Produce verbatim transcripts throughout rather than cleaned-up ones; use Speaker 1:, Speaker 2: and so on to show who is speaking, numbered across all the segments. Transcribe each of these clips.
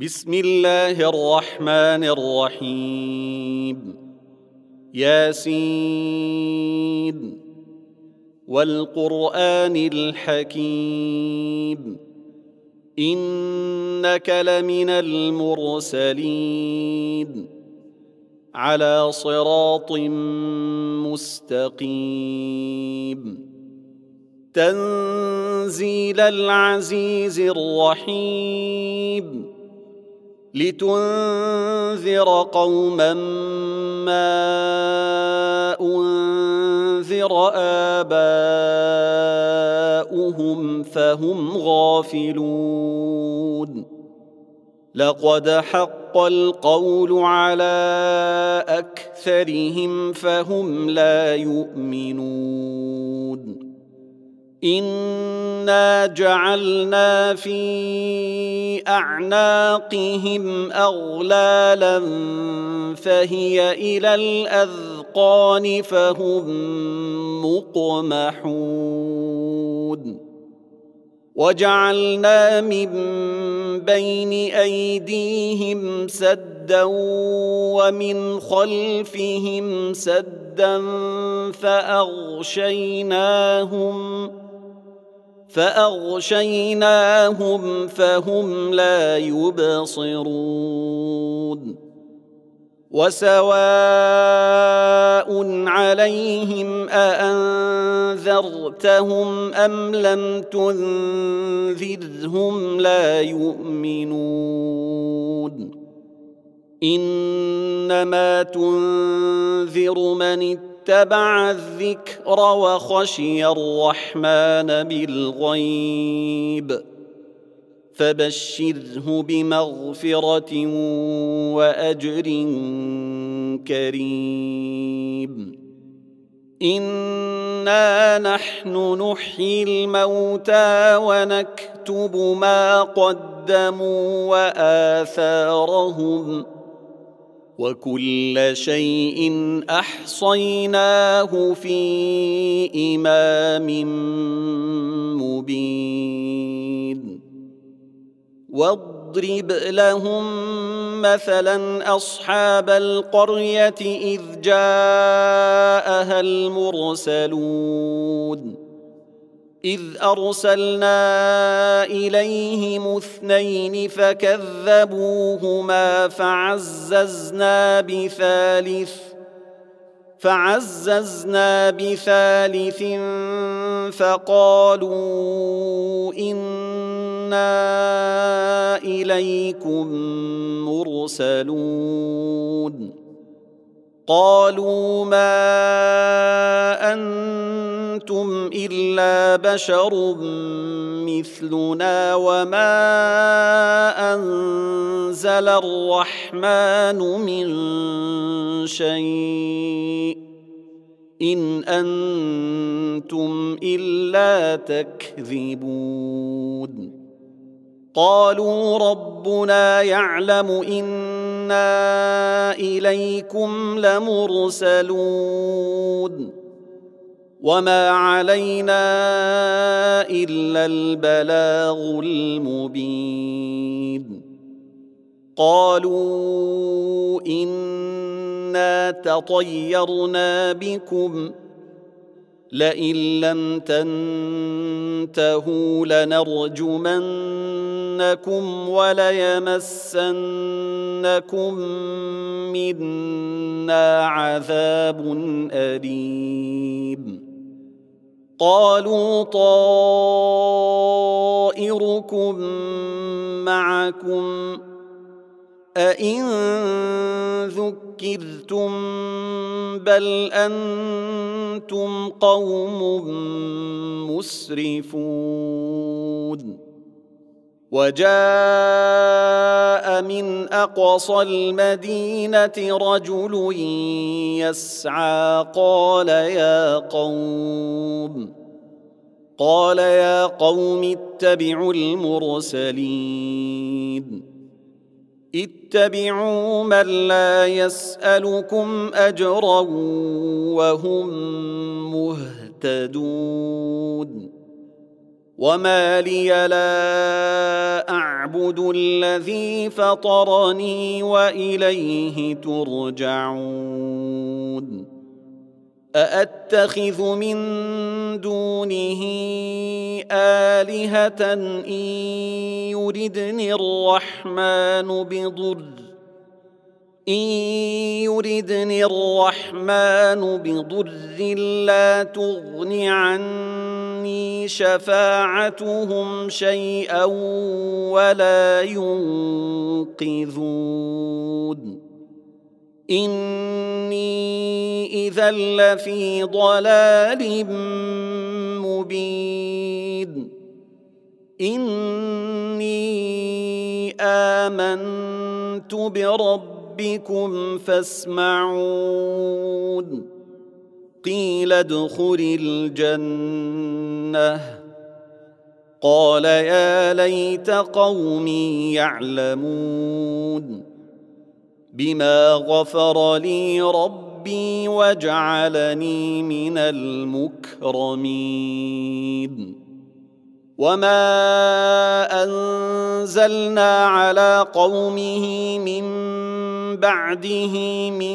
Speaker 1: بسم الله الرحمن الرحيم. ياسين والقرآن الحكيم إنك لمن المرسلين على صراط مستقيم تنزيل العزيز الرحيم لتنذر قوما ما أنذر آباؤهم فهم غافلون لقد حق القول على أكثرهم فهم لا يؤمنون إنا جعلنا في أعناقهم أغلالا فهي إلى الأذقان فهم مقمحون وجعلنا من بين أيديهم سدا ومن خلفهم سدا فأغشيناهم فأغشيناهم فهم لا يبصرون وسواء عليهم أأنذرتهم أم لم تنذرهم لا يؤمنون إنما تنذر من اتبع الذكر وخشي الرحمن بالغيب فبشره بمغفرة وأجر كريم إنا نحن نحيي الموتى ونكتب ما قدموا وآثارهم وكل شيء أحصيناه في إمام مبين واضرب لهم مثلا أصحاب القرية إذ جاءها المرسلون إذ أرسلنا إليهم اثنين فكذبوهما فعززنا بثالث فعززنا بثالث فقالوا إنا إليكم مرسلون قالوا ما أنتم إلا بشر مثلنا وما أنزل الرحمن من شيء إن أنتم إلا تكذبون قالوا ربنا يعلم إنا إليكم لمرسلون وما علينا إلا البلاغ المبين قالوا إنا تطيرنا بكم لئن لم تنتهوا لنرجمنكم وليمسنكم منا عذاب أليم قالوا طائركم معكم أئن ذكرتم بل أنتم قوم مسرفون وجاء من أقصى المدينة رجل يسعى قال يا قوم قال يا قوم اتبعوا المرسلين اتبعوا من لا يسألكم أجرا وهم مهتدون وما لي لا أعبد الذي فطرني وإليه ترجعون أأتخذ من دونه آلهة إن يردني الرحمن بضر إن يردني الرحمن بضر لا تغن عني شفاعتهم شيئا ولا ينقذون إني إذا لفي ضلال مبين إني آمنت بربكم فاسمعون قيل ادخل الجنة قال يا ليت قومي يعلمون بما غفر لي ربي وجعلني من المكرمين وما أنزلنا على قومه من بعده من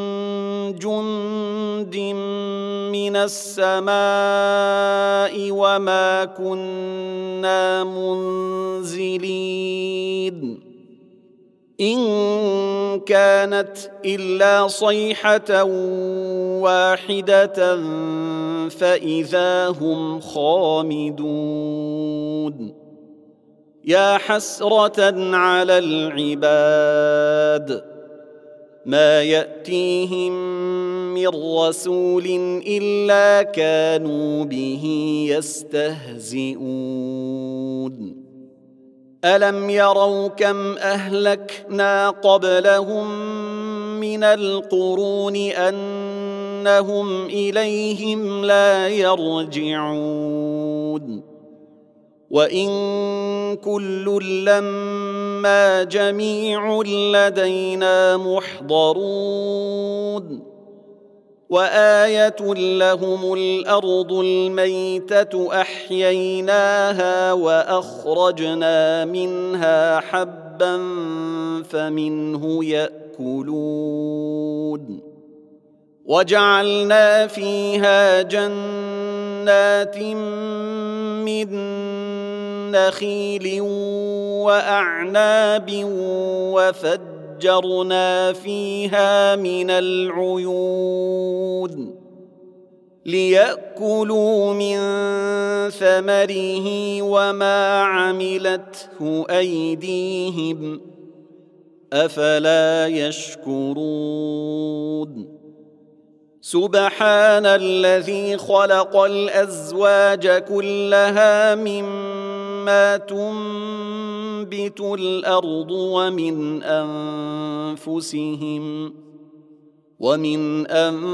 Speaker 1: جند من السماء وما كنا منزلين إن كانت إلا صيحة واحدة فإذا هم خامدون يا حسرة على العباد ما يأتيهم من رسول إلا كانوا به يستهزئون ألم يروا كم أهلكنا قبلهم من القرون أنهم إليهم لا يرجعون وإن كل لما جميع لدينا محضرون وآية لهم الأرض الميتة أحييناها وأخرجنا منها حبا فمنه يأكلون وجعلنا فيها جنات من نخيل وأعناب وفجر فجرنا فيها من العيون ليأكلوا من ثمره وما عملته أيديهم أفلا يشكرون سبحان الذي خلق الأزواج كلها مما تنبت الأرض ومن أنفسهم ومن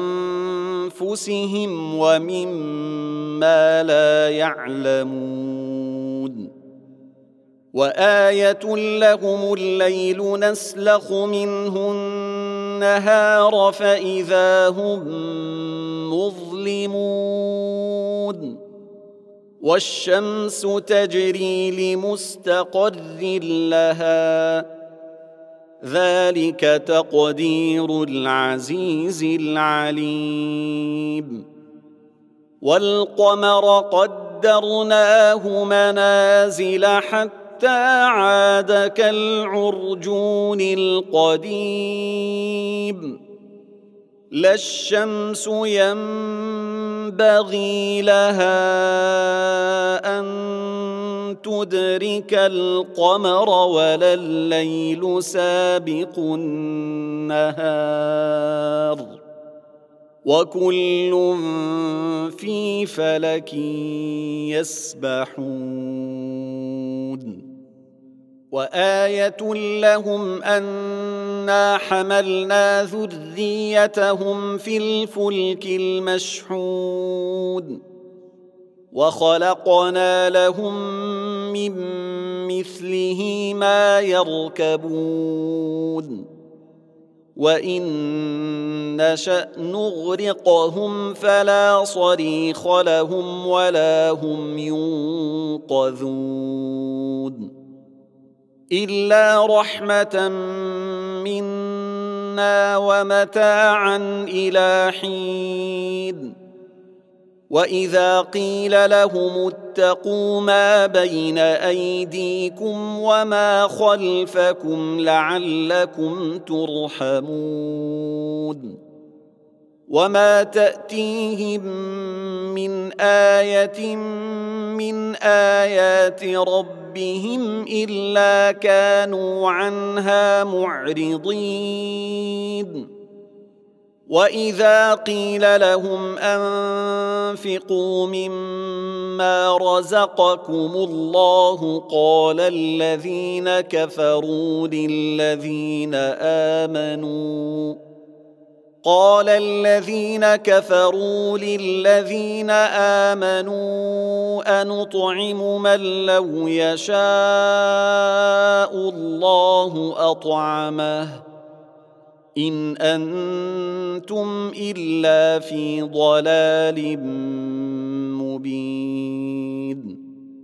Speaker 1: أنفسهم ومما لا يعلمون وآية لهم الليل نسلخ منه النهار فإذا هم مظلمون والشمس تجري لمستقر لها ذلك تقدير العزيز العليم والقمر قدرناه منازل حتى حتى عاد كالعرجون القديم لا الشمس ينبغي لها أن تدرك القمر ولا الليل سابق النهار وكل في فلك يسبحون وآية لهم أنا حملنا ذريتهم في الفلك المشحون وخلقنا لهم من مثله ما يركبون وإن نشأ نغرقهم فلا صريخ لهم ولا هم ينقذون إلا رحمة منا ومتاعا إلى حين وإذا قيل لهم اتقوا ما بين أيديكم وما خلفكم لعلكم ترحمون وما تأتيهم من آية من آيات ربهم إلا كانوا عنها معرضين وإذا قيل لهم أنفقوا مما رزقكم الله قال الذين كفروا للذين آمنوا قال الذين كفروا للذين آمنوا أنطعم من لو يشاء الله أطعمه إن أنتم إلا في ضلال مبين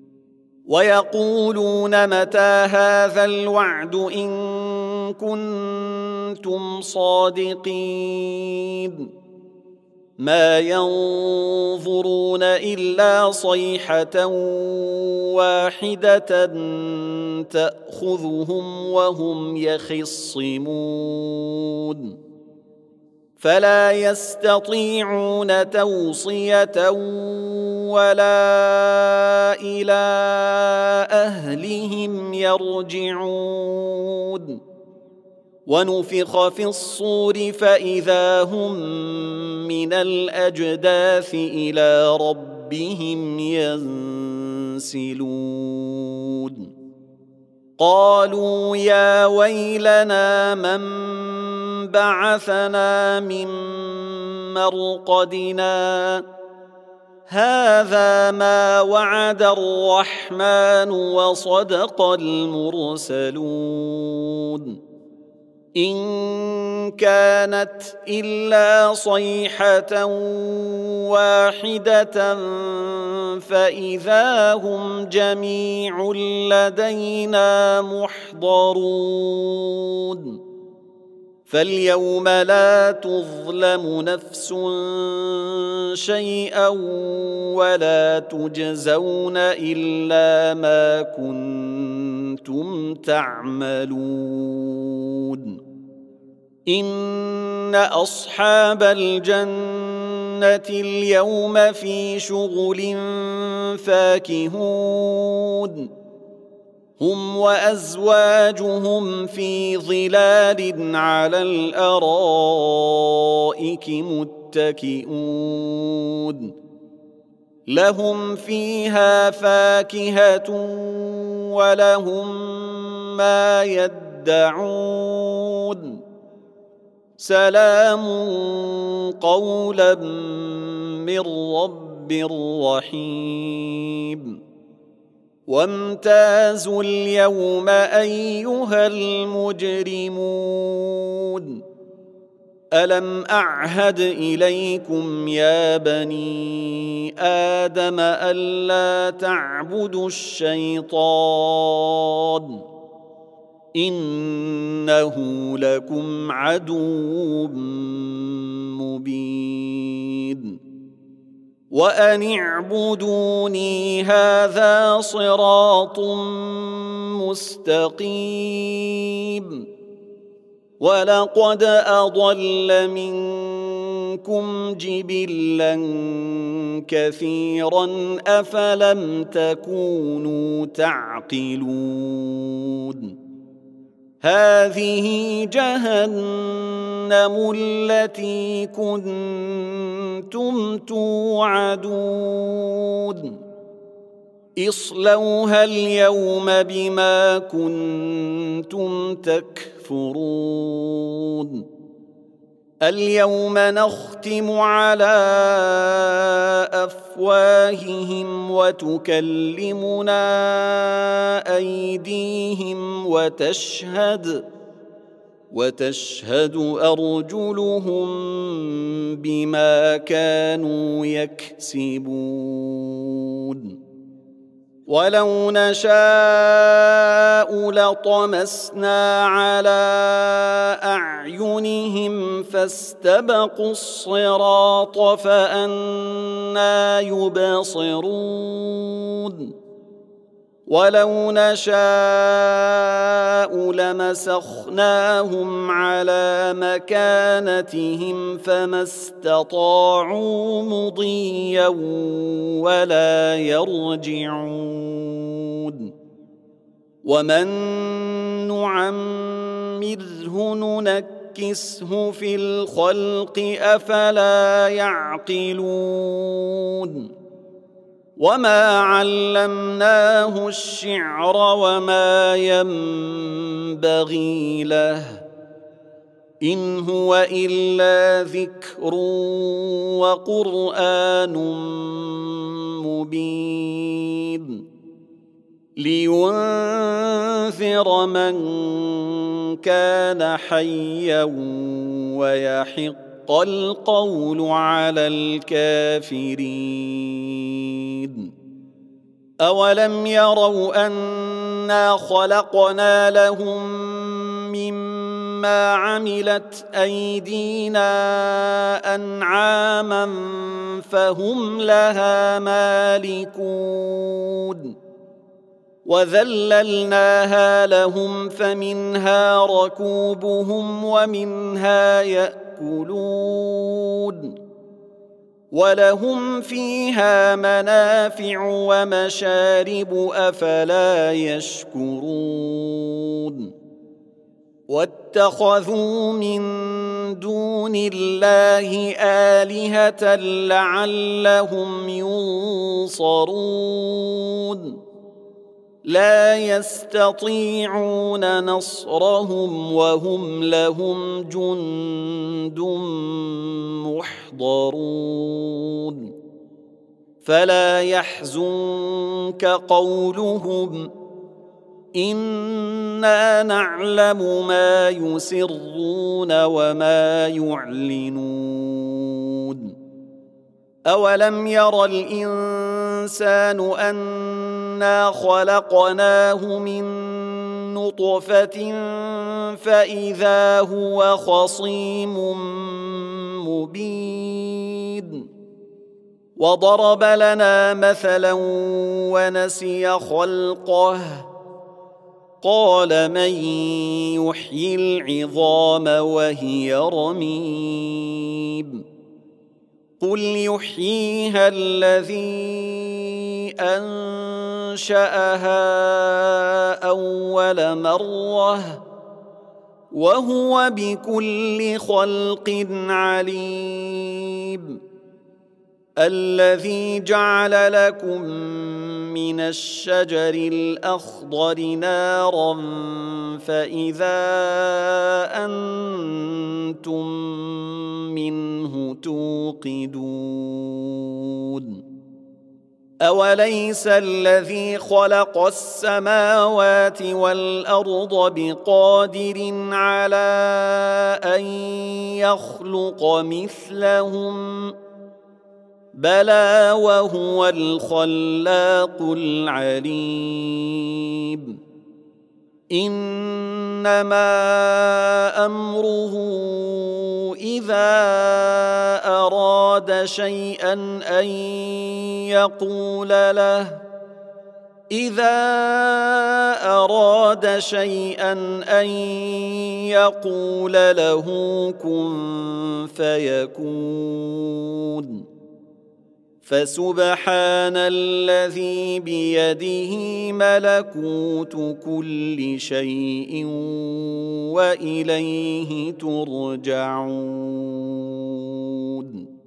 Speaker 1: ويقولون متى هذا الوعد إن كنتم صادقين ما ينظرون إلا صيحة واحدة تأخذهم وهم يخصمون فلا يستطيعون توصية ولا إلى أهلهم يرجعون ونفخ في الصور فإذا هم من الأجداث إلى ربهم ينسلون قالوا يا ويلنا من بعثنا من مرقدنا هذا ما وعد الرحمن وصدق المرسلون إن كانت إلا صيحة واحدة فإذا هم جميع لدينا محضرون فاليوم لا تظلم نفس شيئا ولا تجزون إلا ما كنتم تعملون إن أصحاب الجنة اليوم في شغل فاكهون هم وأزواجهم في ظلال على الأرائك متكئون لهم فيها فاكهة ولهم ما يدعون سلام قولا من رب رحيم وامتازوا اليوم أيها المجرمون ألم أعهد إليكم يا بني آدم ألا تعبدوا الشيطان إنه لكم عدو مبين وأن اعبدوني هذا صراط مستقيم ولقد أضل منكم جبلا كثيرا أفلم تكونوا تعقلون هذه جهنم التي كنتم توعدون اصلوها اليوم بما كنتم تكفرون اليوم نختم على أفواههم وتكلمنا أيديهم وتشهد وتشهد أرجلهم بما كانوا يكسبون ولو نشاء لطمسنا على أعينهم فاستبقوا الصراط فأنى يبصرون ولو نشاء لمسخناهم على مكانتهم فما استطاعوا مضيا ولا يرجعون ومن نعمره ننكسه في الخلق أفلا يعقلون وما علمناه الشعر وما ينبغي له إن هو إلا ذكر وقرآن مبين لينذر من كان حيا ويحق القول على الكافرين أولم يروا أنا خلقنا لهم مما عملت أيدينا أنعاما فهم لها مالكون وذللناها لهم فمنها ركوبهم ومنها يأكلون ولهم فيها منافع ومشارب أفلا يشكرون واتخذوا من دون الله آلهة لعلهم ينصرون لا يستطيعون نصرهم وهم لهم جند محضرون فلا يحزنك قولهم إنا نعلم ما يسرون وما يعلنون أولم ير الإنسان أنا خلقناه من نطفة فإذا هو خصيم مبين وضرب لنا مثلا ونسي خلقه قال من يحيي العظام وهي رميم قل يحييها الذي أنشأها أول مرة وهو بكل خلق عليم الذي جعل لكم من الشجر الأخضر نارا فإذا أنتم منه توقدون أوليس الذي خلق السماوات والأرض بقادر على أن يخلق مثلهم بلى وهو الخلاق العليم إنما أمره إذا أراد شيئا أن يقول له إذا أراد شيئا أن يقول له كن فيكون فسبحان الذي بيده ملكوت كل شيء وإليه ترجعون